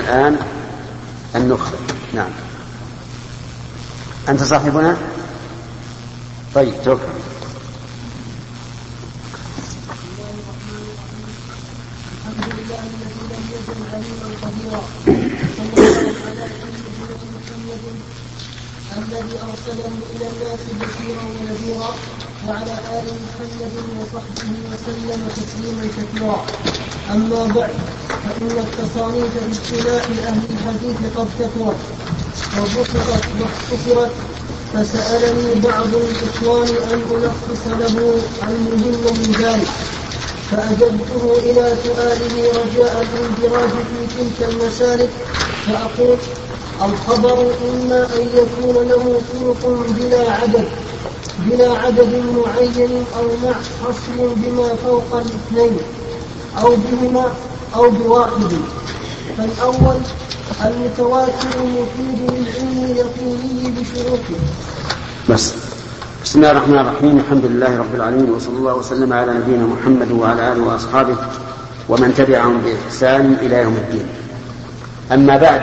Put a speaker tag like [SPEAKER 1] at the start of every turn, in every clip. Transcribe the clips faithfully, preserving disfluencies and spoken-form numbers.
[SPEAKER 1] الآن النخبة. نعم. أنت صاحبنا؟ طيب توقف.
[SPEAKER 2] الحمد لله الذي لم يزل عليما قديرا، صلى الله على سيدنا محمد الذي ارسله الى الناس بشيرا ونذيرا، وعلى ال محمد وصحبه وسلم تسليما كثيرا. اما بعد، فان التصانيف باصطلاح اهل الحديث قد كثرت وبسطت واختصرت، فسالني بعض الاخوان ان الخص له المهم من ذلك، فأجبته إلى سؤاله رجاء الاندراج في تلك المسالك، فأقول: الخبر إما أن يكون له طرق بلا عدد بلا عدد معين، أو مع حصر بما فوق الاثنين، أو بهما أو بواحد. فالأول المتواتر المفيد للعلم اليقيني بشروطه.
[SPEAKER 1] بس بسم الله الرحمن الرحيم. الحمد لله رب العالمين، وصلى الله وسلم على نبينا محمد وعلى آله وأصحابه ومن تبعهم بإحسان إلى يوم الدين. أما بعد،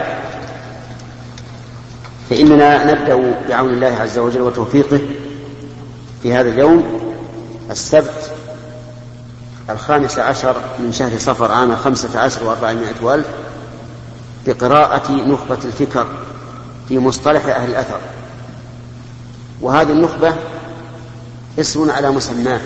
[SPEAKER 1] فإننا نبدأ بعون الله عز وجل وتوفيقه في هذا اليوم السبت الخامس عشر من شهر صفر عام خمسة عشر وأربعمائة والف بقراءة نخبة الفكر في مصطلح أهل الأثر. وهذه النخبة اسم على مسماه،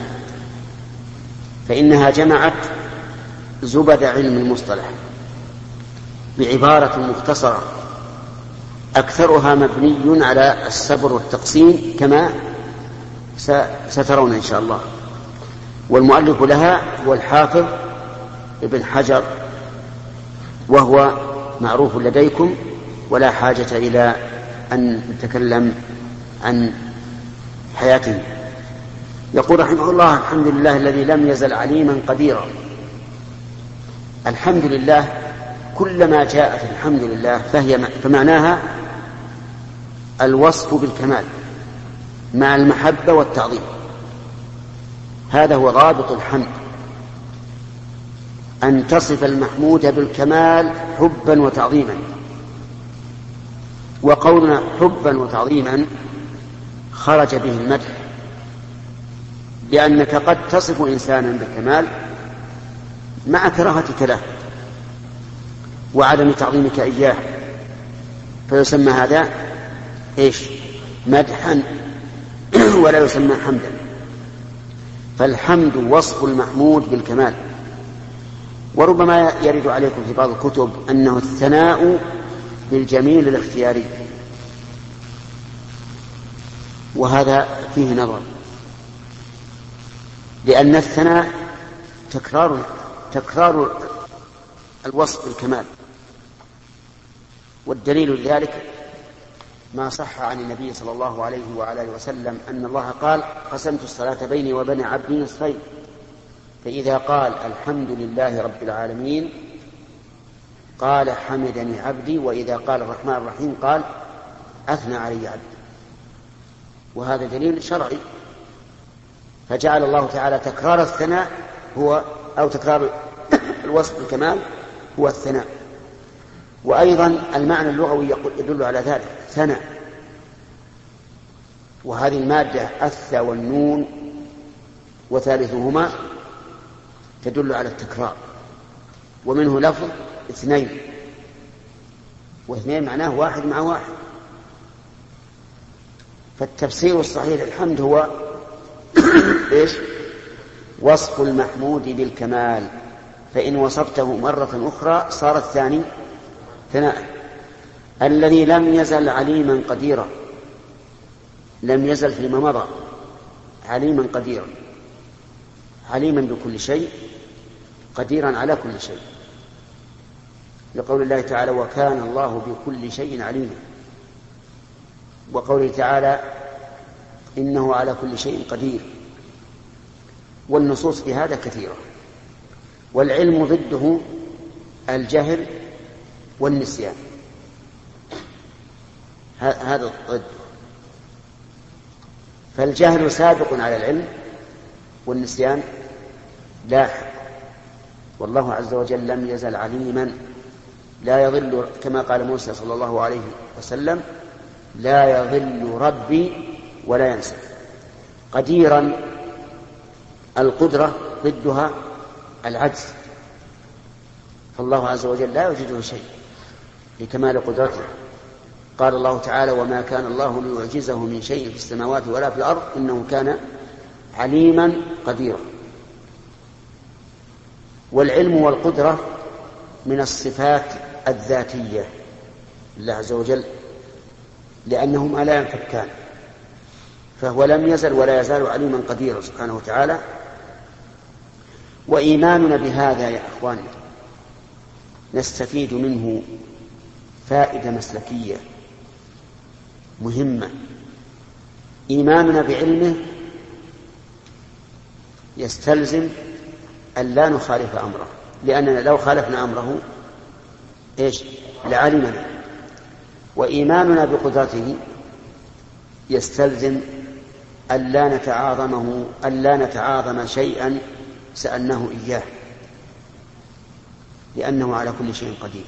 [SPEAKER 1] فإنها جمعت زبد علم المصطلح بعبارة مختصرة أكثرها مبني على السبر والتقسيم كما سترون إن شاء الله. والمؤلف لها هو الحافظ ابن حجر، وهو معروف لديكم ولا حاجة إلى أن نتكلم عن حياته. يقول رحمه الله: الحمد لله الذي لم يزل عليما قديرا. الحمد لله، كلما جاءت الحمد لله فهي فمعناها الوصف بالكمال مع المحبة والتعظيم. هذا هو رابط الحمد، أن تصف المحمود بالكمال حبا وتعظيما. وقولنا حبا وتعظيما خرج به المدح، لأنك قد تصف إنسانا بالكمال مع كراهتك له وعدم تعظيمك إياه، فيسمى هذا إيش؟ مدحا ولا يسمى حمدا. فالحمد وصف المحمود بالكمال. وربما يرد عليكم في بعض الكتب أنه الثناء بالجميل الاختياري، وهذا فيه نظر، لأن الثناء تكرار تكرار الوصف بالكمال. والدليل لذلك ما صح عن النبي صلى الله عليه وعلى اله وسلم أن الله قال: قسمت الصلاة بيني وبين عبدي نصفين، فإذا قال الحمد لله رب العالمين قال حمدني عبدي، وإذا قال الرحمن الرحيم قال أثنى علي عبدي. وهذا دليل شرعي، فجعل الله تعالى تكرار الثناء هو أو تكرار الوصف بالكمال هو الثناء. وأيضا المعنى اللغوي يدل على ذلك، ثناء. وهذه المادة الث والنون وثالثهما تدل على التكرار. ومنه لفظ اثنين، واثنين معناه واحد مع واحد. فالتفسير الصحيح للحمد هو إيش؟ وصف المحمود بالكمال، فإن وصفته مرة أخرى صار الثاني ثناء. الذي لم يزل عليما قديرا، لم يزل فيما مضى عليما قديرا، عليما بكل شيء، قديرا على كل شيء، لقول الله تعالى: وكان الله بكل شيء عليما. وقوله تعالى: إنه على كل شيء قدير. والنصوص في هذا كثيرة. والعلم ضده الجهل والنسيان، هذا ضد. فالجهل سابق على العلم والنسيان لاحق. والله عز وجل لم يزل عليما لا يضل كما قال موسى صلى الله عليه وسلم لا يضل ربي ولا ينسى. قديرا القدرة ضدها العجز، فالله عز وجل لا يوجده شيء لكمال قدرته. قال الله تعالى وما كان الله ليعجزه من شيء في السماوات ولا في الأرض إنه كان عليما قديرا. والعلم والقدرة من الصفات الذاتية لله عز وجل لأنهما لا ينفكان، فهو لم يزل ولا يزال عليما قديرا سبحانه وتعالى. وإيماننا بهذا يا أخواني نستفيد منه فائدة مسلكية مهمة. إيماننا بعلمه يستلزم أن لا نخالف أمره، لأننا لو خالفنا أمره إيش لعلمنا. وإيماننا بقدرته يستلزم أن لا نتعاظمه أن لا نتعاظم شيئا سألناه إياه، لأنه على كل شيء قدير.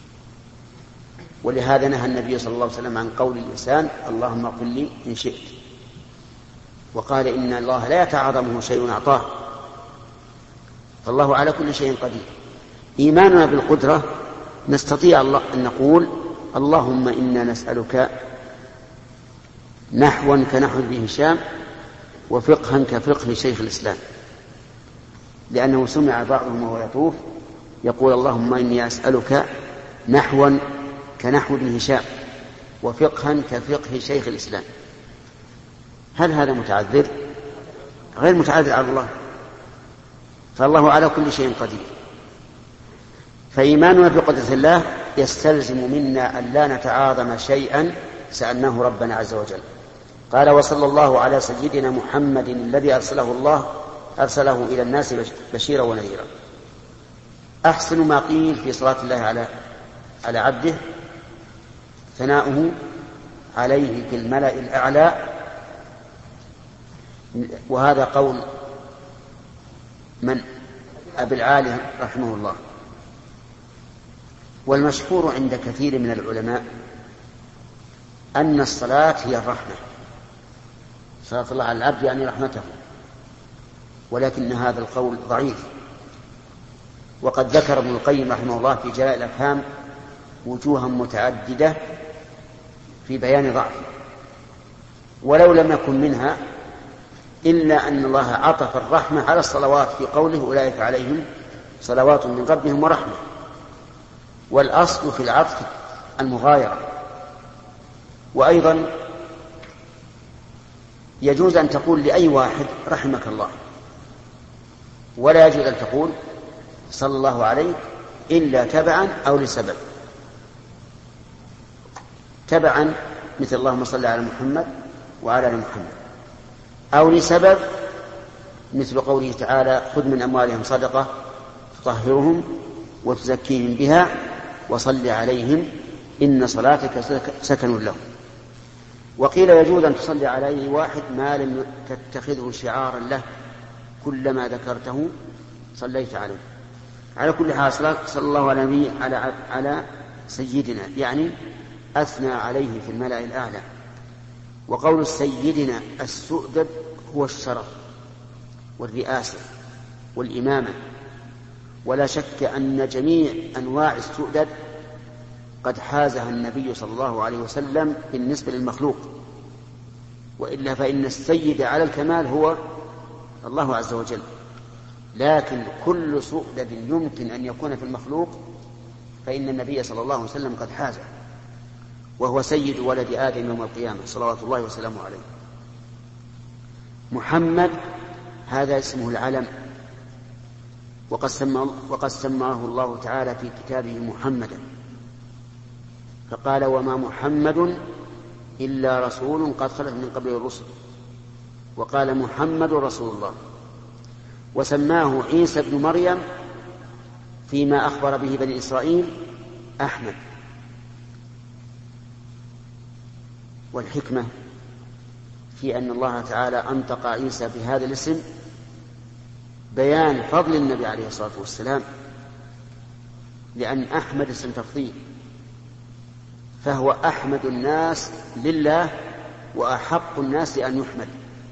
[SPEAKER 1] ولهذا نهى النبي صلى الله عليه وسلم عن قول الإنسان اللهم اغفر لي إن شئت، وقال إن الله لا يتعاظمه شيء أعطاه، فالله على كل شيء قدير. إيماننا بالقدرة نستطيع الله أن نقول اللهم إنا نسألك نحوا كنحو ابن هشام وفقها كفقه شيخ الإسلام، لأنه سمع بعضهم وهو يطوف يقول اللهم إني أسألك نحوا كنحو ابن هشام وفقها كفقه شيخ الإسلام. هل هذا متعذر؟ غير متعذر على الله، فالله على كل شيء قدير. فإيماننا بقدرة الله يستلزم منا أن لا نتعاظم شيئا سألناه ربنا عز وجل. قال وصلى الله على سيدنا محمد الذي أرسله الله أرسله إلى الناس بشيرا ونذيرا. أحسن ما قيل في صلاة الله على على عبده ثناؤه عليه في الملأ الأعلى، وهذا قول من أبي العالي رحمه الله. والمشهور عند كثير من العلماء أن الصلاة هي الرحمة، صلاة الله على العبد يعني رحمته، ولكن هذا القول ضعيف. وقد ذكر ابن القيم رحمه الله في جلاء الأفهام وجوها متعددة في بيان ضعفه، ولو لم يكن منها إلا أن الله عطف الرحمة على الصلوات في قوله أولئك عليهم صلوات من ربهم ورحمة، والأصل في العطف المغايرة. وأيضا يجوز أن تقول لأي واحد رحمك الله، ولا يجوز أن تقول صلى الله عليك إلا تبعا أو لسبب. تبعا مثل اللهم صل على محمد وعلى آل محمد، أو لسبب مثل قوله تعالى خذ من أموالهم صدقة تطهرهم وتزكيهم بها وصل عليهم إن صلاتك سكن لهم. وقيل يجوز أن تصلي على أي واحد ما لم تتخذه شعارا له، كلما ذكرته صليت عليه. على كل حال صلى الله على نبي على على سيدنا يعني أثنى عليه في الملأ الأعلى. وقول سيدنا السؤدد هو الشرف والرئاسة والإمامة، ولا شك أن جميع أنواع السؤدد قد حازها النبي صلى الله عليه وسلم بالنسبة للمخلوق، وإلا فإن السيد على الكمال هو الله عز وجل، لكن كل سؤدد يمكن أن يكون في المخلوق فإن النبي صلى الله عليه وسلم قد حازه، وهو سيد ولد آدم يوم القيامة صلوات الله وسلامه عليه. محمد هذا اسمه العلم، وقد سماه, وقد سماه الله تعالى في كتابه محمدا، فقال وما محمد إلا رسول قد خلت من قبله الرسل، وقال محمد رسول الله. وسماه عيسى بن مريم فيما أخبر به بني إسرائيل أحمد. والحكمة في أن الله تعالى أنطق عيسى بهذا الاسم بيان فضل النبي عليه الصلاة والسلام لأن أحمد اسم تفضيل، فهو أحمد الناس لله وأحق الناس أن يحمد،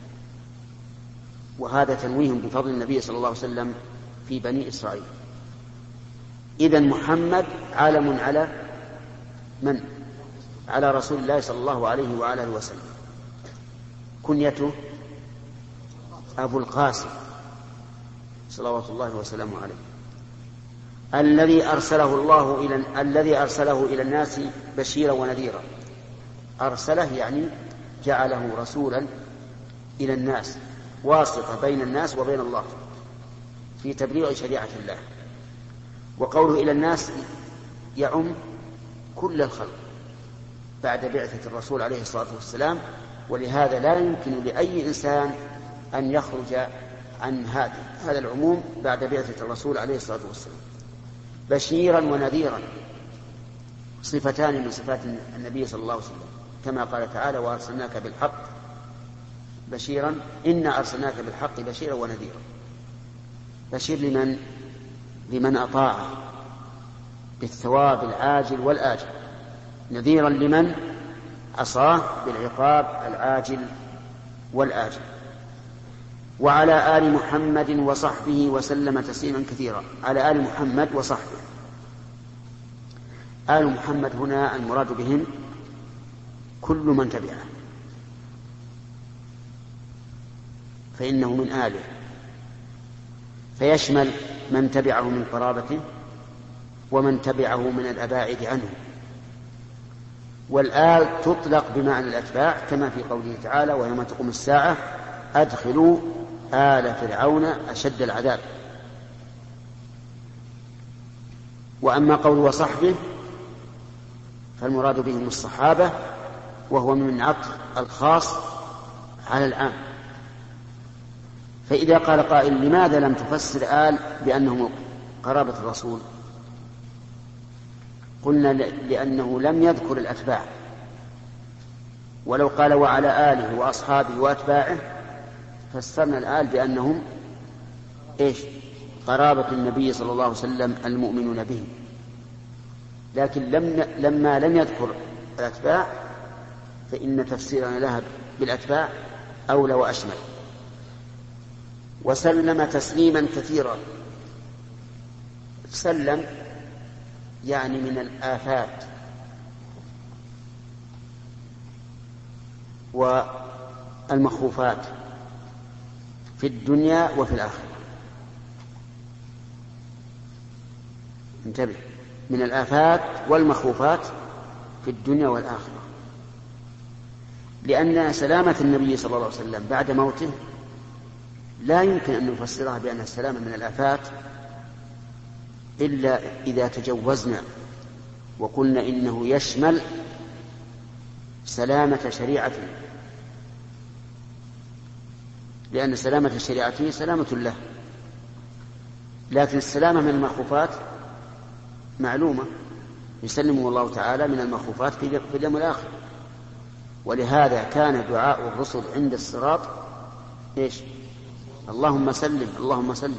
[SPEAKER 1] وهذا تنويه بفضل النبي صلى الله عليه وسلم في بني إسرائيل. إذن محمد علم على من؟ على رسول الله صلى الله عليه وآله وسلم. كنيته أبو القاسم صلوات الله وسلامه عليه، الذي أرسله الله إلى الذي أرسله إلى الناس بشيرا ونذيرا. أرسله يعني جعله رسولا إلى الناس، واسطة بين الناس وبين الله في تبليغ شريعة الله. وقوله إلى الناس يعم كل الخلق بعد بعثة الرسول عليه الصلاة والسلام، ولهذا لا يمكن لأي إنسان أن يخرج عن هذا العموم بعد بعثة الرسول عليه الصلاة والسلام. بشيرا ونذيرا صفتان من صفات النبي صلى الله عليه وسلم، كما قال تعالى: وأرسلناك بالحق بشيرا، إنا أرسلناك بالحق بشيرا ونذيرا. بشير لمن؟ لمن أطاعه بالثواب العاجل والآجل، نذيرا لمن عصاه بالعقاب العاجل والآجل. وعلى آل محمد وصحبه وسلم تسليما كثيرا. على آل محمد وصحبه. آل محمد هنا المراد بهم كل من تبعه، فإنه من آله، فيشمل من تبعه من قرابته ومن تبعه من الأباعد عنه. والآل تطلق بمعنى الأتباع، كما في قوله تعالى: ويوم تقوم الساعة أدخلوا آل فرعون أشد العذاب. وأما قول وصحبه فالمراد بهم الصحابة، وهو من عطف الخاص على العام. فإذا قال قائل: لماذا لم تفسر آل بأنهم قرابة الرسول؟ قلنا: لأنه لم يذكر الأتباع، ولو قال وعلى آله وأصحابه وأتباعه فسرنا الآل بأنهم إيش؟ قرابة النبي صلى الله عليه وسلم المؤمنون به. لكن لم لما لم يذكر الأتباع فإن تفسيرنا لها بالأتباع أولى وأشمل. وسلم تسليما كثيرا. سلم يعني من الآفات والمخوفات في الدنيا وفي الآخرة. انتبه، من الآفات والمخوفات في الدنيا والآخرة، لأن سلامة النبي صلى الله عليه وسلم بعد موته لا يمكن أن نفسرها بأنها السلامة من الآفات إلا إذا تجوزنا وقلنا إنه يشمل سلامة شريعته، لأن سلامة شريعته سلامة له. لكن السلامة من المخوفات معلومة، يسلمه الله تعالى من المخوفات في اليوم الآخر. ولهذا كان دعاء الرسل عند الصراط إيش؟ اللهم سلم اللهم سلم.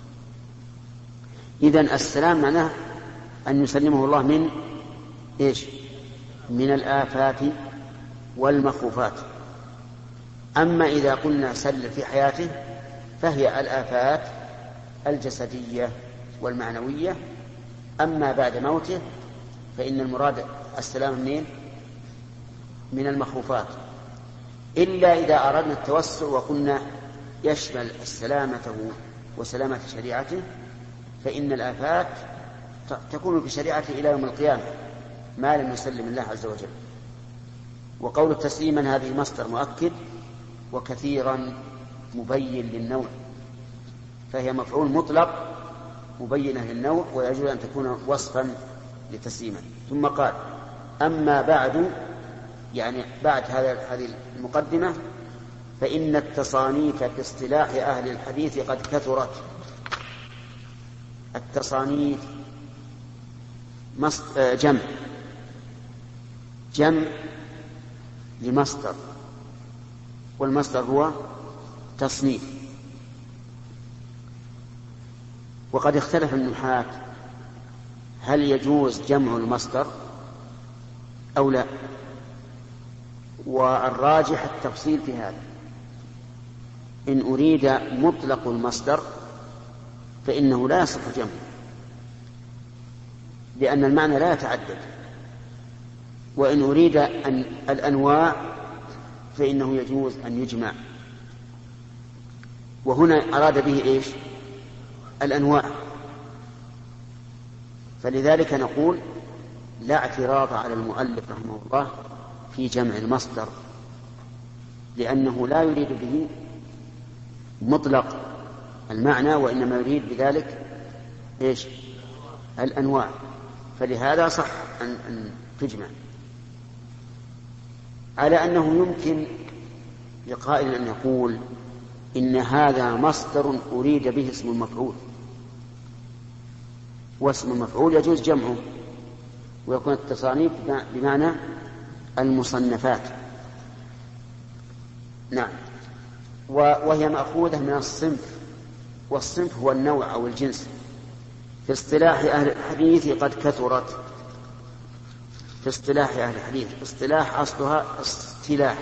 [SPEAKER 1] إذن السلام معناه أن يسلمه الله من إيش؟ من الآفات والمخوفات. أما إذا قلنا سلم في حياته فهي الآفات الجسدية والمعنوية. أما بعد موته فإن المراد السلام منين؟ من المخوفات، إلا إذا أردنا التوسع وقلنا يشمل سلامته وسلامة شريعته، فإن الآفات تكون في شريعته إلى يوم القيامة ما لم يسلم الله عز وجل. وقول تسليما هذه مصدر مؤكد، وكثيرا مبين للنوع، فهي مفعول مطلق مبينة للنوع، ويجوز أن تكون وصفا لتسليما. ثم قال: أما بعد، يعني بعد هذه المقدمة، فإن التصانيف في اصطلاح أهل الحديث قد كثرت. التصانيف جمع جمع لمصدر، والمصدر هو تصنيف. وقد اختلف النحاة هل يجوز جمع المصدر أو لا؟ والراجح التفصيل في هذا. إن أريد مطلق المصدر فإنه لا يصح جمعه، لأن المعنى لا يتعدد. وإن أريد أن الأنواع فإنه يجوز أن يجمع، وهنا أراد به إيش؟ الأنواع. فلذلك نقول لا اعتراض على المؤلف رحمه الله في جمع المصدر، لأنه لا يريد به مطلق المعنى، وإنما يريد بذلك إيش؟ الأنواع. فلهذا صح أن, أن تجمع، على أنه يمكن لقائل أن يقول إن هذا مصدر أريد به اسم المفعول، واسم المفعول يجوز جمعه ويكون التصانيف بمعنى المصنفات. نعم. وهي مأخوذة من الصنف، والصنف هو النوع أو الجنس. في اصطلاح أهل الحديث قد كثرت، في اصطلاح أهل الحديث اصطلاح أصلها اصطلاح،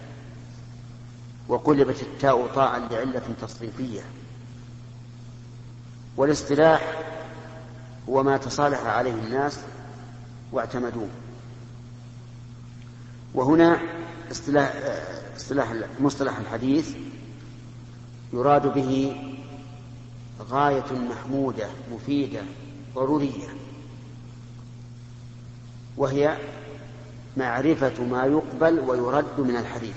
[SPEAKER 1] وقلبت التاء طاعا لعلة تصريفية. والاصطلاح هو ما تصالح عليه الناس واعتمدوه. وهنا اصطلاح اصطلاح مصطلح الحديث يراد به غاية محمودة مفيدة ضرورية، وهي معرفة ما يقبل ويرد من الحديث.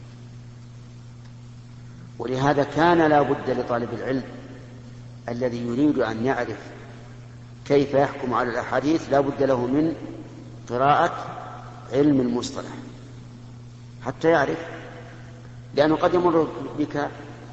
[SPEAKER 1] ولهذا كان لا بد لطالب العلم الذي يريد أن يعرف كيف يحكم على الأحاديث لا بد له من قراءة علم المصطلح حتى يعرف. لأنه قد يمر بك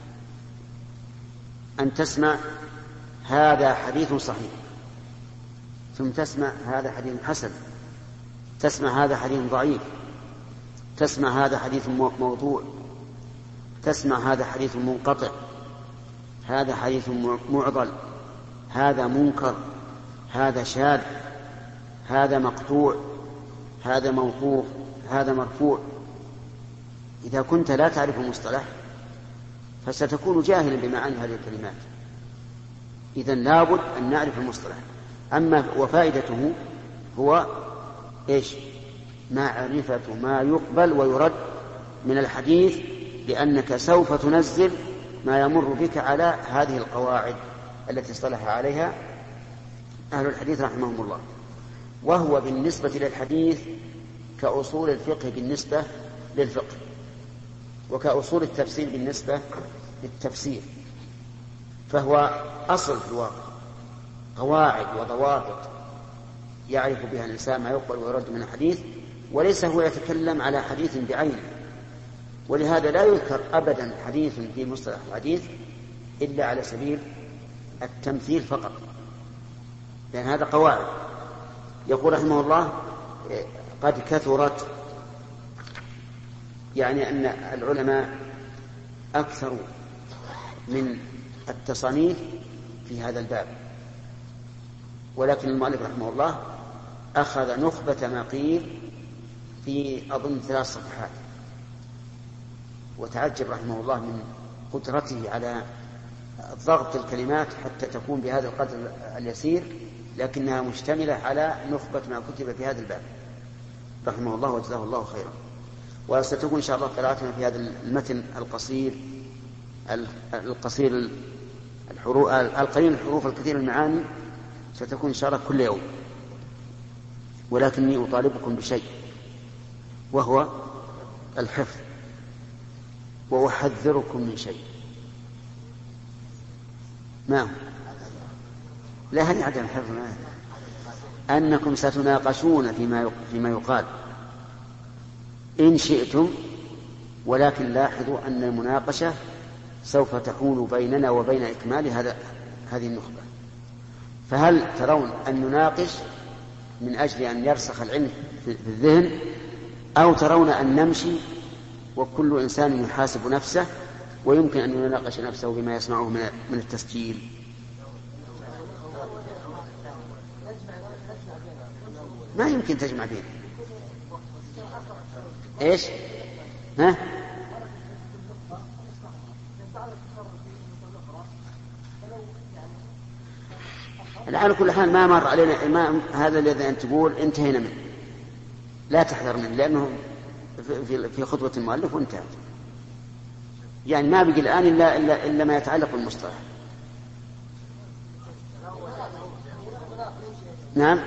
[SPEAKER 1] أن تسمع هذا حديث صحيح، ثم تسمع هذا حديث حسن، تسمع هذا حديث ضعيف، تسمع هذا حديث موضوع، تسمع هذا حديث منقطع، هذا حديث معضل، هذا منكر، هذا شاذ، هذا مقطوع، هذا موقوف، هذا مرفوع. إذا كنت لا تعرف المصطلح فستكون جاهلا بمعاني هذه الكلمات. إذن لابد أن نعرف المصطلح. أما وفائدته هو إيش؟ معرفة ما يقبل ويرد من الحديث، لأنك سوف تنزل ما يمر بك على هذه القواعد التي اصطلح عليها أهل الحديث رحمهم الله. وهو بالنسبة للحديث كأصول الفقه بالنسبة للفقه، وكأصول التفسير بالنسبة للتفسير، فهو أصل في الواقع، قواعد وضوابط يعرف بها الإنسان ما يقبل ويرد من الحديث، وليس هو يتكلم على حديث بعينه. ولهذا لا يذكر أبدا حديث في مصطلح الحديث إلا على سبيل التمثيل فقط، لأن هذا قواعد. يقول رحمه الله قد كثرت، يعني أن العلماء أكثروا من التصانيف في هذا الباب، ولكن المؤلف رحمه الله أخذ نخبة ما قيل في أظن ثلاث صفحات، وتعجب رحمه الله من قدرته على ضغط الكلمات حتى تكون بهذا القدر اليسير، لكنها مشتملة على نخبة ما كتب في هذا الباب رحمه الله وجزاه الله خيرا. وستكون إن شاء الله قراءتنا في هذا المتن القصير القصير الحروف القليل الحروف الكثير المعاني ستكون إن شاء الله كل يوم. ولكني أطالبكم بشيء وهو الحفظ، وأحذركم من شيء. ما هو؟ لا هل عدم الحفظ ما أنكم ستناقشون فيما فيما يقال إن شئتم، ولكن لاحظوا أن المناقشة سوف تحول بيننا وبين إكمال هذا هذه النخبة. فهل ترون أن نناقش من أجل أن يرسخ العلم في الذهن، أو ترون أن نمشي وكل إنسان يحاسب نفسه ويمكن أن يناقش نفسه بما يسمعه من التسجيل؟ ما يمكن تجمع بين إيش ها على كل حال ما مر علينا ما هذا الذي أنت تقول انتهينا منه، لا تحذر منه لأنه في في خطوة المؤلف وانتهت، يعني ما بقي الآن إلا إلا إلا ما يتعلق بالمصطلح. نعم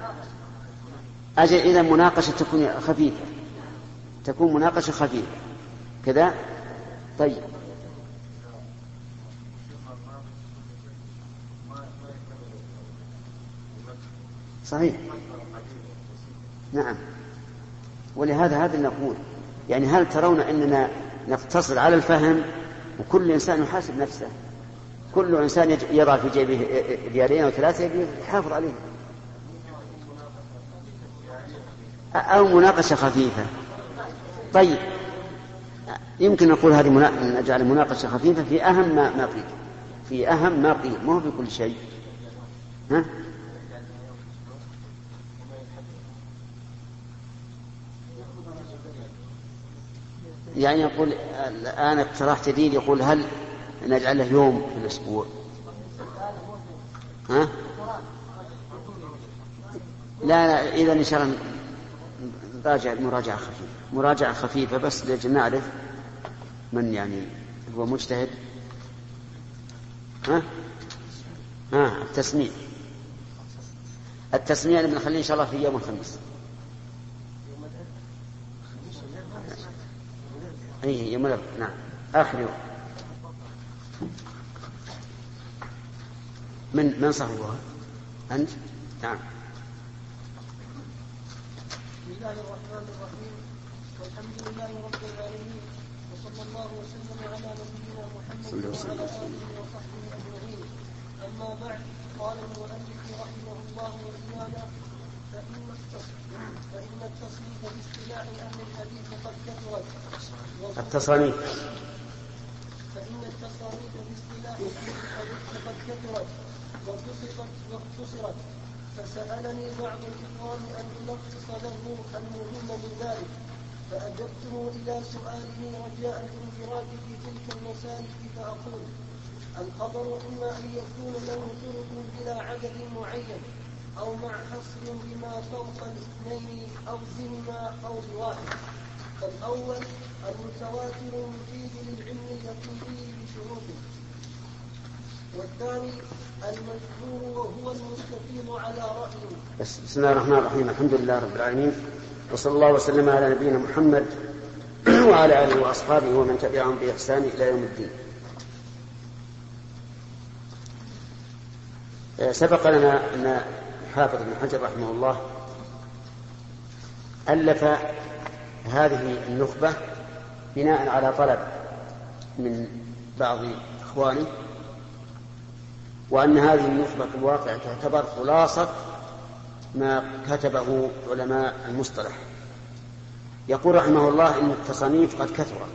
[SPEAKER 1] أجل إذا مناقشة تكون خفيفة، تكون مناقشة خفيفة كذا. طيب صحيح نعم. ولهذا هذا نقول يعني هل ترون أننا نقتصر على الفهم وكل إنسان يحاسب نفسه، كل إنسان يضع في جيبه ريالين أو ثلاثة يحافظ عليه، أو مناقشة خفيفة. طيب يمكن نقول هذه منا... نجعل مناقشة خفيفة في أهم ما, ما قيل، في أهم ما قيل مو في كل شيء. ها؟ يعني يقول الآن اقتراح جديد يقول هل نجعله يوم في الأسبوع؟ ها؟ لا لا إذا إن شاء الله نراجع مراجعة خفيفة، مراجعة خفيفة بس لأجل نعرف من يعني هو مجتهد. ها؟ ها التسميع، التسميع اللي بنخليه إن شاء الله في يوم الخميس. أي يوم الأربعاء نعم آخر يوم. من من صاحبها أنت؟ نعم.
[SPEAKER 2] بسم الله الرحمن الرحيم، والحمد لله رب العالمين، وصلى الله وسلم على نبينا محمد وعلى آله وصحبه أجمعين. أما بعد، قال المؤلف رحمه الله وإيانا فإن التصنيف باصطلاح أهل الحديث قد كثرت.
[SPEAKER 1] التصانيف
[SPEAKER 2] فإن التصانيف باصطلاح أهل الحديث قد كثرت وبسطت واختصرت. فسألني بعض الإخوان أن ألخص له المهم من ذلك، فأجبته إلى سؤاله رجاء الانفراد في تلك المسالك فأقول: الخبر إما أن يكون له طرق بلا عدد معين، أو مع حصر بما فوق الاثنين أو بهما أو بواحد. فالأول المتواتر المفيد للعلم اليقيني بشروطه، والثاني المشهور وهو المستفيض على رأيه.
[SPEAKER 1] بسم الله الرحمن الرحيم، الحمد لله رب العالمين، وصلى الله وسلم على نبينا محمد وعلى آله وأصحابه ومن تبعهم بإحسان إلى يوم الدين. سبق لنا أن حافظ بن حجر رحمه الله ألف هذه النخبة بناء على طلب من بعض إخوانه، وأن هذه النخبة في الواقع تعتبر خلاصة ما كتبه علماء المصطلح. يقول رحمه الله إن التصانيف قد كثرت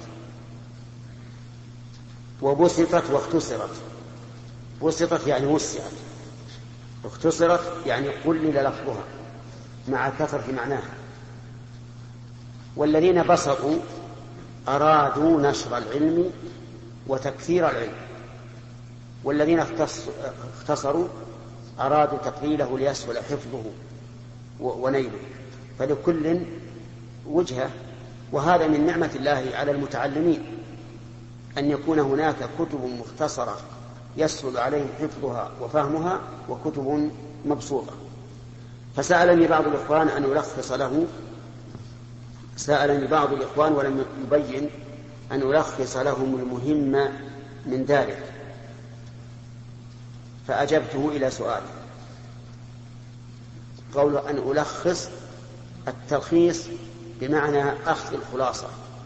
[SPEAKER 1] وبسطت واختصرت. بسطت يعني وسعت، واختصرت يعني قلل لفظها مع كثرة معناها. والذين بسطوا أرادوا نشر العلم وتكثير العلم، والذين اختصروا أرادوا تقليله ليسهل حفظه ونيله. فلكل وجهة، وهذا من نعمة الله على المتعلمين أن يكون هناك كتب مختصرة يسهل عليهم حفظها وفهمها، وكتب مبسوطة. فسألني بعض الإخوان أن ألخص له سألني بعض الإخوان ولم يبين أن ألخص لهم المهم من ذلك، فأجبته إلى سؤال. قوله أن ألخص، التلخيص بمعنى أخذ الخلاصة،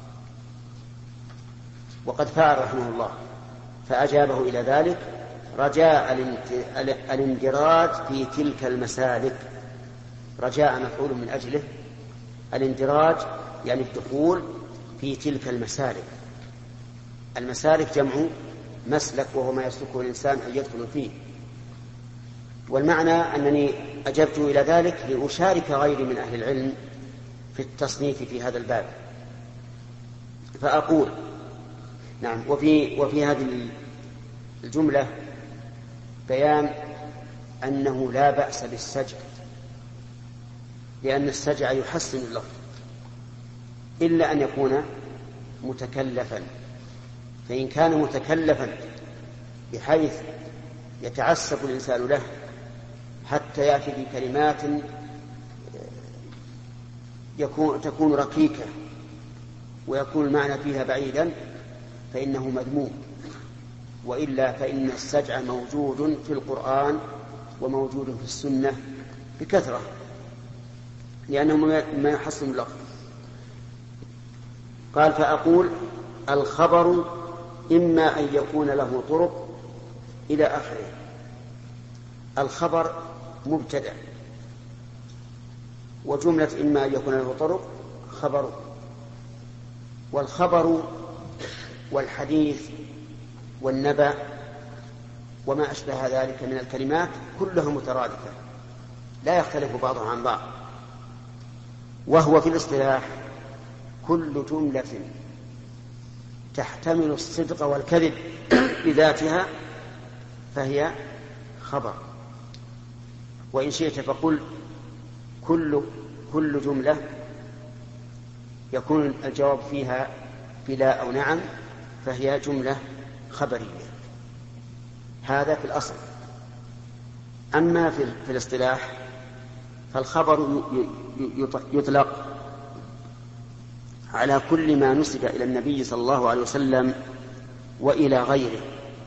[SPEAKER 1] وقد فعل رحمه الله، فأجابه إلى ذلك رجاء الاندراج في تلك المسالك. رجاء مفعول من أجله، الاندراج يعني الدخول في تلك المسالك. المسالك جمع مسلك، وهو ما يسلكه الإنسان أن يدخل فيه. والمعنى أنني أجبت إلى ذلك لأشارك غيري من أهل العلم في التصنيف في هذا الباب. فأقول نعم. وفي, وفي هذه الجملة بيان أنه لا بأس بالسجع، لأن السجع يحسن اللفظ، إلا أن يكون متكلفا. فإن كان متكلفا بحيث يتعسف الإنسان له حتى يأتي بكلمات يكون تكون ركيكة ويكون المعنى فيها بعيدا فإنه مذموم. وإلا فإن السجع موجود في القرآن وموجود في السنة بكثرة، لأنه ما يحسن اللفظ. قال فأقول الخبر إما أن يكون له طرق إلى آخره. الخبر مبتدأ، وجملة إما أن يكون له طرق خبر. والخبر والحديث والنبأ وما أشبه ذلك من الكلمات كلها مترادفة لا يختلف بعضها عن بعض. وهو في الاصطلاح كل جملة تحتمل الصدق والكذب بذاتها فهي خبر. وإن شئت فقل كل, كل جملة يكون الجواب فيها بلا أو نعم فهي جملة خبرية. هذا في الأصل. أما في, في الاصطلاح فالخبر يطلق على كل ما نسب إلى النبي صلى الله عليه وسلم وإلى غيره.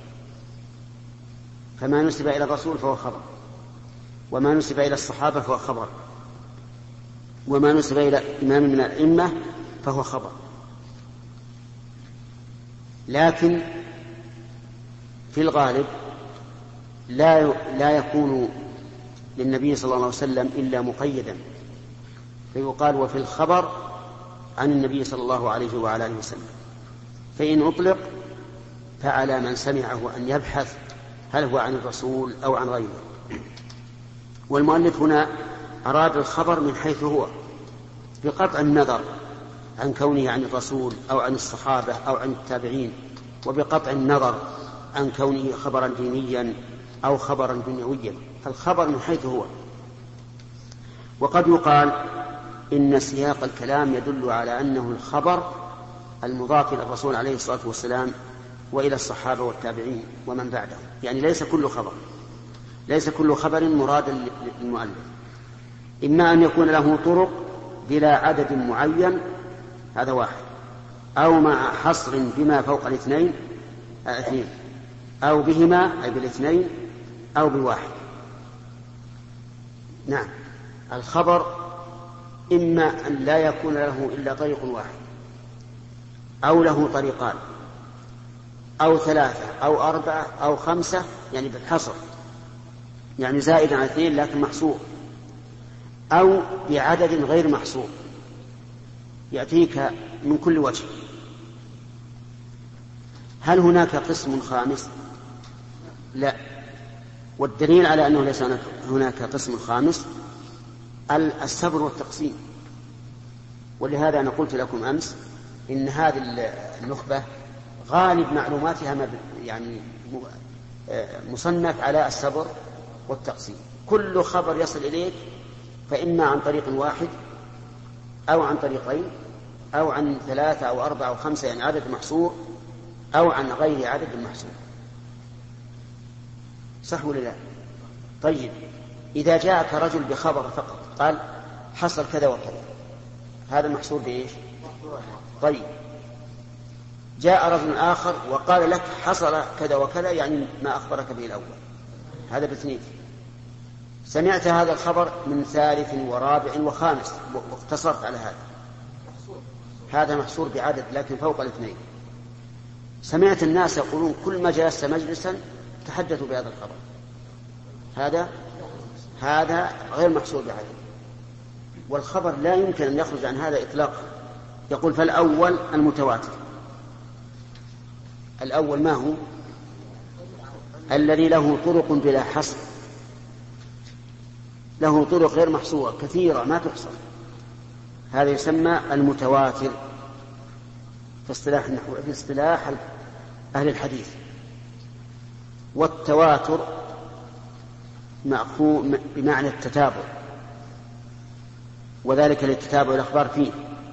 [SPEAKER 1] فما نسب إلى الرسول فهو خبر، وما نسب إلى الصحابة فهو خبر، وما نسب إلى إمام من الأئمة فهو خبر. لكن في الغالب لا لا يكون للنبي صلى الله عليه وسلم إلا مقيدا، فيقال وفي الخبر عن النبي صلى الله عليه وعلى آله وسلم. فإن أطلق فعلى من سمعه أن يبحث هل هو عن الرسول أو عن غيره. والمؤلف هنا أراد الخبر من حيث هو بقطع النظر عن كونه عن الرسول أو عن الصحابة أو عن التابعين، وبقطع النظر عن كونه خبرا دينيا أو خبرا دنيويا. الخبر من حيث هو. وقد يقال إن سياق الكلام يدل على أنه الخبر المضاف إلى الرسول عليه الصلاة والسلام وإلى الصحابة والتابعين ومن بعدهم، يعني ليس كل خبر ليس كل خبر مرادا للمؤلف. إما أن يكون له طرق بلا عدد معين، هذا واحد، أو مع حصر بما فوق الاثنين اثنين أو بهما أي بالاثنين أو بالواحد. نعم. الخبر إما أن لا يكون له إلا طريق واحد، أو له طريقان، أو ثلاثة أو أربعة أو خمسة، يعني بالحصر، يعني زائد عن اثنين لكن محصور، أو بعدد غير محصور يأتيك من كل وجه. هل هناك قسم خامس؟ لا. والدليل على أنه ليس هناك قسم خامس الصبر والتقسيم. ولهذا أنا قلت لكم أمس إن هذه النخبة غالب معلوماتها يعني مصنف على الصبر والتقسيم. كل خبر يصل إليك فإما عن طريق واحد أو عن طريقين أو عن ثلاثة أو أربعة أو خمسة، يعني عدد محصور، أو عن غير عدد محصور. صح ولا لا؟ طيب، إذا جاءك رجل بخبر فقط قال حصل كذا وكذا، هذا محصور بإيش؟ طيب، جاء رجل آخر وقال لك حصل كذا وكذا، يعني ما أخبرك به الأول، هذا باثنين. سمعت هذا الخبر من ثالث ورابع وخامس واقتصرت على هذا، هذا محصور بعدد لكن فوق الاثنين. سمعت الناس يقولون كل ما جلست مجلسا تحدثوا بهذا الخبر، هذا هذا غير محصور بعدد. والخبر لا يمكن أن يخرج عن هذا إطلاقا. يقول فالأول المتواتر. الأول ما هو؟ الذي له طرق بلا حصر، له طرق غير محصورة كثيرة ما تحصى، هذا يسمى المتواتر في اصطلاح النحو، في اصطلاح أهل الحديث. والتواتر مأخوذ بمعنى التتابع، وذلك للتتابع الأخبار فيه.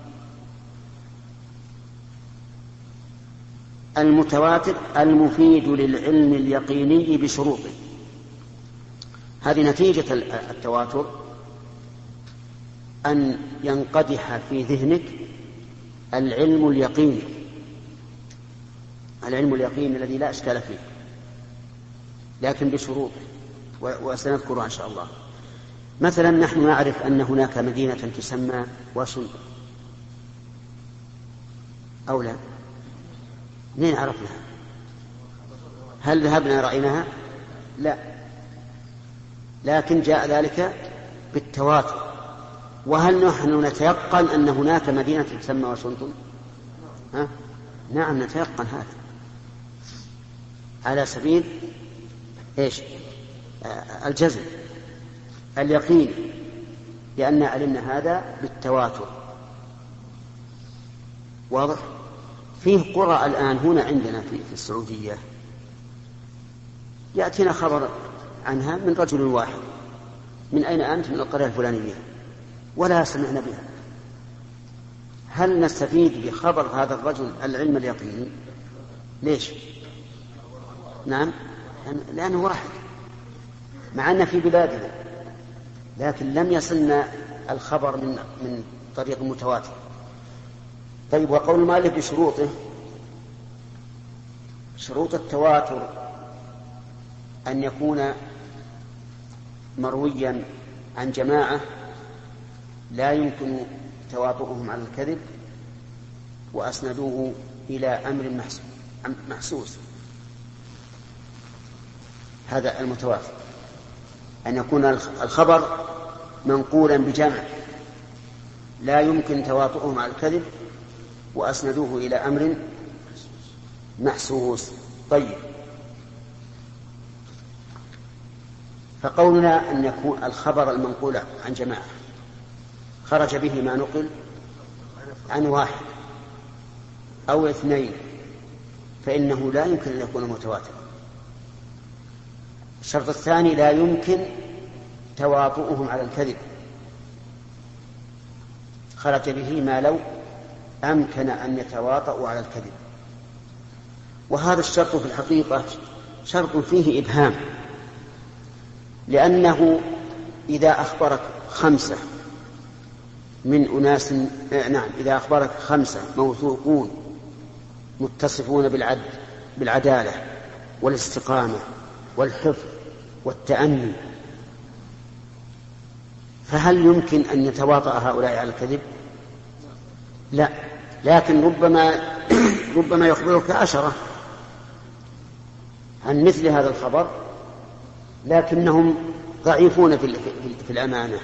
[SPEAKER 1] المتواتر المفيد للعلم اليقيني بشروطه، هذه نتيجة التواتر أن ينقدح في ذهنك العلم اليقيني، العلم اليقيني الذي لا إشكال فيه، لكن بشروط وسنذكرها إن شاء الله. مثلا نحن نعرف أن هناك مدينة تسمى واشنطن أو لا؟ منين عرفناها؟ هل ذهبنا رأيناها؟ لا، لكن جاء ذلك بالتواتر. وهل نحن نتيقن أن هناك مدينة تسمى واشنطن؟ ها؟ نعم نتيقن هذا على سبيل إيش؟ آه الجزم، اليقين، لأن علمنا هذا بالتواتر. واضح؟ فيه قرى الآن هنا عندنا في, في السعودية يأتينا خبر عنها من رجل واحد: من أين أنت؟ من القرية الفلانية، ولا سمعنا بها. هل نستفيد بخبر هذا الرجل العلم اليقيني؟ ليش؟ نعم، لأنه واحد، مع أن في بلادنا، لكن لم يصلنا الخبر من من طريق متواتر. طيب، وقول المؤلف بشروطه، شروط التواتر أن يكون مرويا عن جماعة لا يمكن تواطؤهم على الكذب، وأسندوه إلى أمر محسوس. هذا المتواتر، أن يكون الخبر منقولا بجمع لا يمكن تواطؤهم على الكذب، وأسندوه إلى أمر محسوس. طيب، فقولنا أن يكون الخبر المنقول عن جماعة خرج به ما نقل عن واحد أو اثنين، فإنه لا يمكن أن يكون متواترا. الشرط الثاني: لا يمكن تواطؤهم على الكذب، خرج به ما لو أمكن أن يتواطؤوا على الكذب. وهذا الشرط في الحقيقة شرط فيه إبهام، لأنه إذا أخبرك خمسة من أناس نعم إذا أخبرك خمسة موثوقون متصفون بالعدل بالعدالة والاستقامة والحفظ والتأني، فهل يمكن أن يتواطأ هؤلاء على الكذب؟ لا، لكن ربما ربما يخبرك عشرة عن مثل هذا الخبر، لكنهم ضعيفون في, في الأمانة،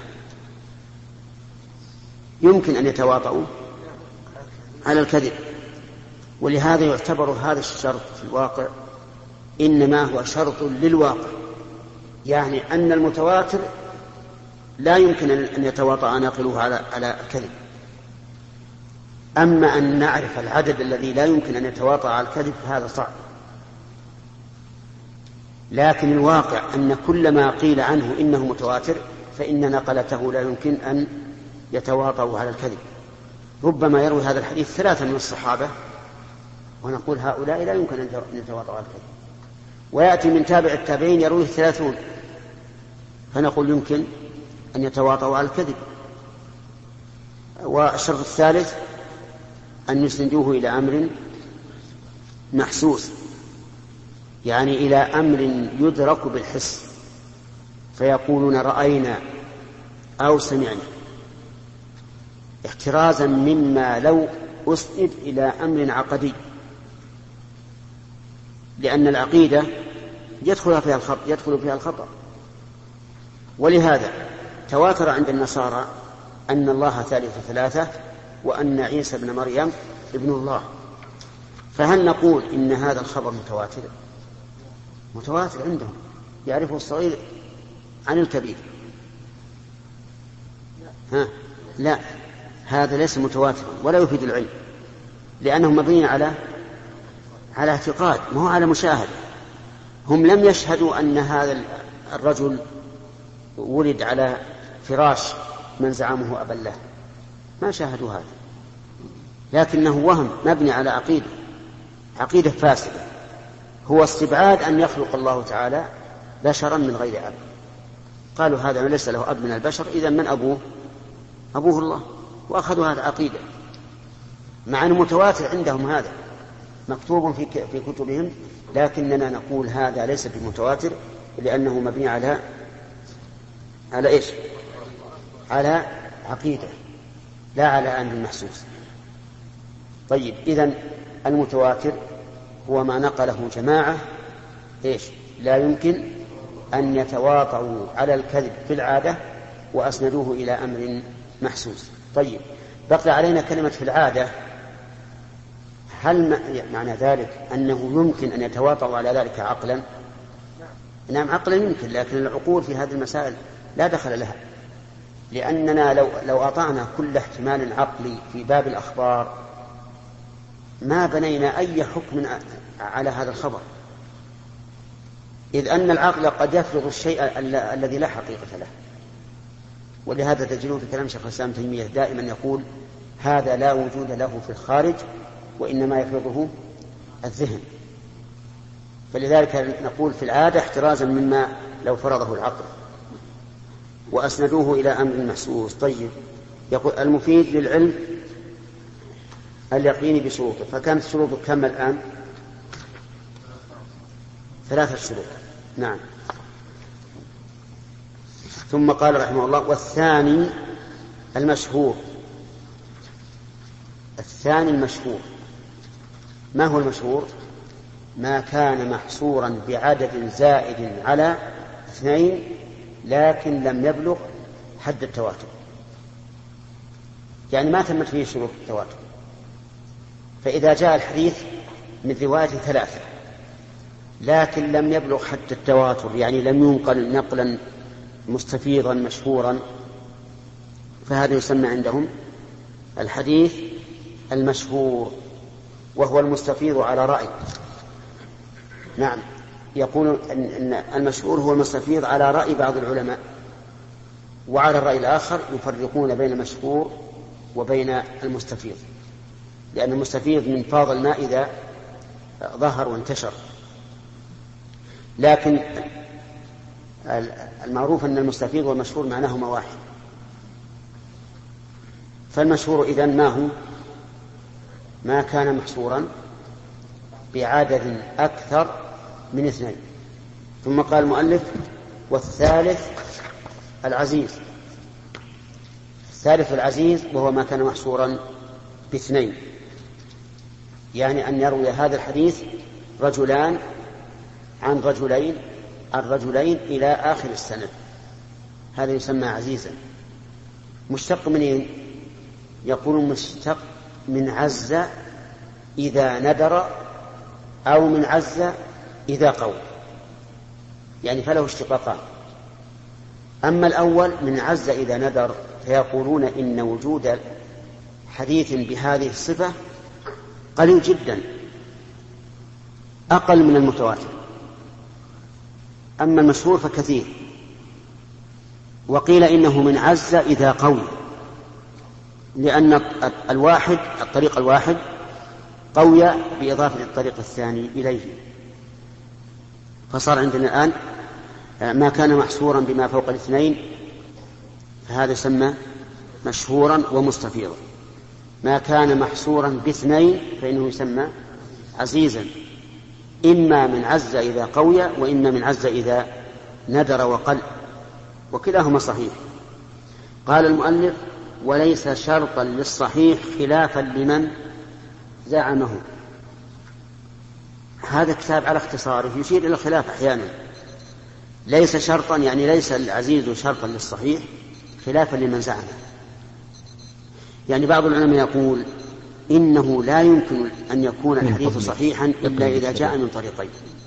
[SPEAKER 1] يمكن أن يتواطؤوا على الكذب. ولهذا يعتبر هذا الشرط في الواقع إنما هو شرط للواقع، يعني أن المتواتر لا يمكن أن يتواطأ ناقله على على الكذب. أما أن نعرف العدد الذي لا يمكن أن يتواطأ على الكذب هذا صعب. لكن الواقع أن كل ما قيل عنه إنه متواتر فإن نقلته لا يمكن أن يتواطؤوا على الكذب. ربما يروي هذا الحديث ثلاثة من الصحابة ونقول هؤلاء لا يمكن أن يتواطؤوا على الكذب، ويأتي من تابع التابعين يرويه ثلاثون فنقول يمكن أن يتواطؤوا على الكذب. والشرط الثالث أن يسندوه إلى أمر محسوس، يعني إلى أمر يدرك بالحس، فيقولون رأينا أو سمعنا، احترازا مما لو أسند إلى أمر عقدي، لأن العقيدة يدخل فيها الخطأ, يدخل فيها الخطأ. ولهذا تواتر عند النصارى أن الله ثالث ثلاثة وأن عيسى ابن مريم ابن الله. فهل نقول إن هذا الخبر متواتر؟ متواتر عندهم، يعرفه الصغير عن الكبير. ها لا، هذا ليس متواترا ولا يفيد العلم، لأنه مبني على على اعتقاد ما هو على مشاهدة. هم لم يشهدوا أن هذا الرجل ولد على فراش من زعمه أبا له، ما شاهدوا هذا، لكنه وهم مبني على عقيدة عقيدة فاسدة، هو استبعاد أن يخلق الله تعالى بشرا من غير أب. قالوا هذا ليس له أب من البشر، إذا من أبوه؟ أبوه الله، وأخذوا هذا عقيدة، مع أنه متواتر عندهم، هذا مكتوب في في كتبهم، لكننا نقول هذا ليس بمتواتر، لأنه مبني على على إيش؟ على عقيدة لا على أمر محسوس. طيب، إذن المتواتر هو ما نقله جماعة إيش؟ لا يمكن أن يتواطؤوا على الكذب في العادة وأسندوه إلى أمر محسوس. طيب، بقي علينا كلمة في العادة. هل معنى ذلك أنه يمكن أن يتواطؤوا على ذلك عقلا؟ نعم، عقلا يمكن، لكن العقول في هذه المسائل لا دخل لها، لأننا لو, لو أطعنا كل احتمال عقلي في باب الأخبار ما بنينا أي حكم على هذا الخبر، إذ أن العقل قد يفرض الشيء الذي لا حقيقة له. ولهذا تجدون في كلام شيخ الإسلام ابن تيمية دائما يقول هذا لا وجود له في الخارج، وإنما يفرضه الذهن. فلذلك نقول في العادة احترازا مما لو فرضه العقل، وأسندوه إلى أمر محسوس. طيب، يقول المفيد للعلم اليقين بشروطه، فكانت شروطه كم الآن؟ ثلاثة شروط. نعم. ثم قال رحمه الله والثاني المشهور. الثاني المشهور، ما هو المشهور؟ ما كان محصورا بعدد زائد على اثنين لكن لم يبلغ حد التواتر، يعني ما تمت فيه شروط التواتر. فإذا جاء الحديث من رواية ثلاثة لكن لم يبلغ حد التواتر، يعني لم ينقل نقلا مستفيضا مشهورا، فهذا يسمى عندهم الحديث المشهور، وهو المستفيض على رأي. نعم، يقول أن المشهور هو المستفيض على رأي بعض العلماء، وعلى الرأي الآخر يفرقون بين المشهور وبين المستفيض، لأن المستفيض من فاض الماء إذا ظهر وانتشر، لكن المعروف أن المستفيض والمشهور معناهما واحد. فالمشهور إذن ما هو؟ ما كان محصورا بعدد أكثر من اثنين. ثم قال المؤلف والثالث العزيز. الثالث العزيز وهو ما كان محصورا باثنين، يعني أن يروي هذا الحديث رجلان عن رجلين عن رجلين إلى آخر السند، هذا يسمى عزيزا. مشتق منين؟ يقول مشتق من عز إذا ندر، أو من عز إذا قوي، يعني فله اشتقاقان. أما الأول من عز إذا ندر فيقولون إن وجود حديث بهذه الصفة قليل جدا، أقل من المتواتر. أما المشهور فكثير. وقيل إنه من عز إذا قوي، لأن الواحد الطريق الواحد قوي بإضافة الطريق الثاني إليه، فصار عندنا الآن ما كان محصورا بما فوق الاثنين فهذا يسمى مشهورا ومستفيضا، ما كان محصورا باثنين فإنه يسمى عزيزا، إما من عز إذا قوي وإما من عز إذا ندر وقل، وكلاهما صحيح. قال المؤلف وليس شرطا للصحيح خلافا لمن زعمه. هذا كتاب على اختصاره يشير إلى الخلاف أحيانا. ليس شرطا يعني ليس العزيز شرطا للصحيح خلافا لمن زعمه. يعني بعض العلماء يقول إنه لا يمكن أن يكون الحديث صحيحا إلا إذا جاء من طريقين.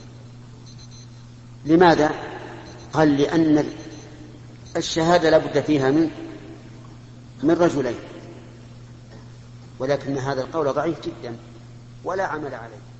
[SPEAKER 1] لماذا؟ قال لأن الشهادة لا بد فيها من من رجلين، ولكن هذا القول ضعيف جدا ولا عمل عليه.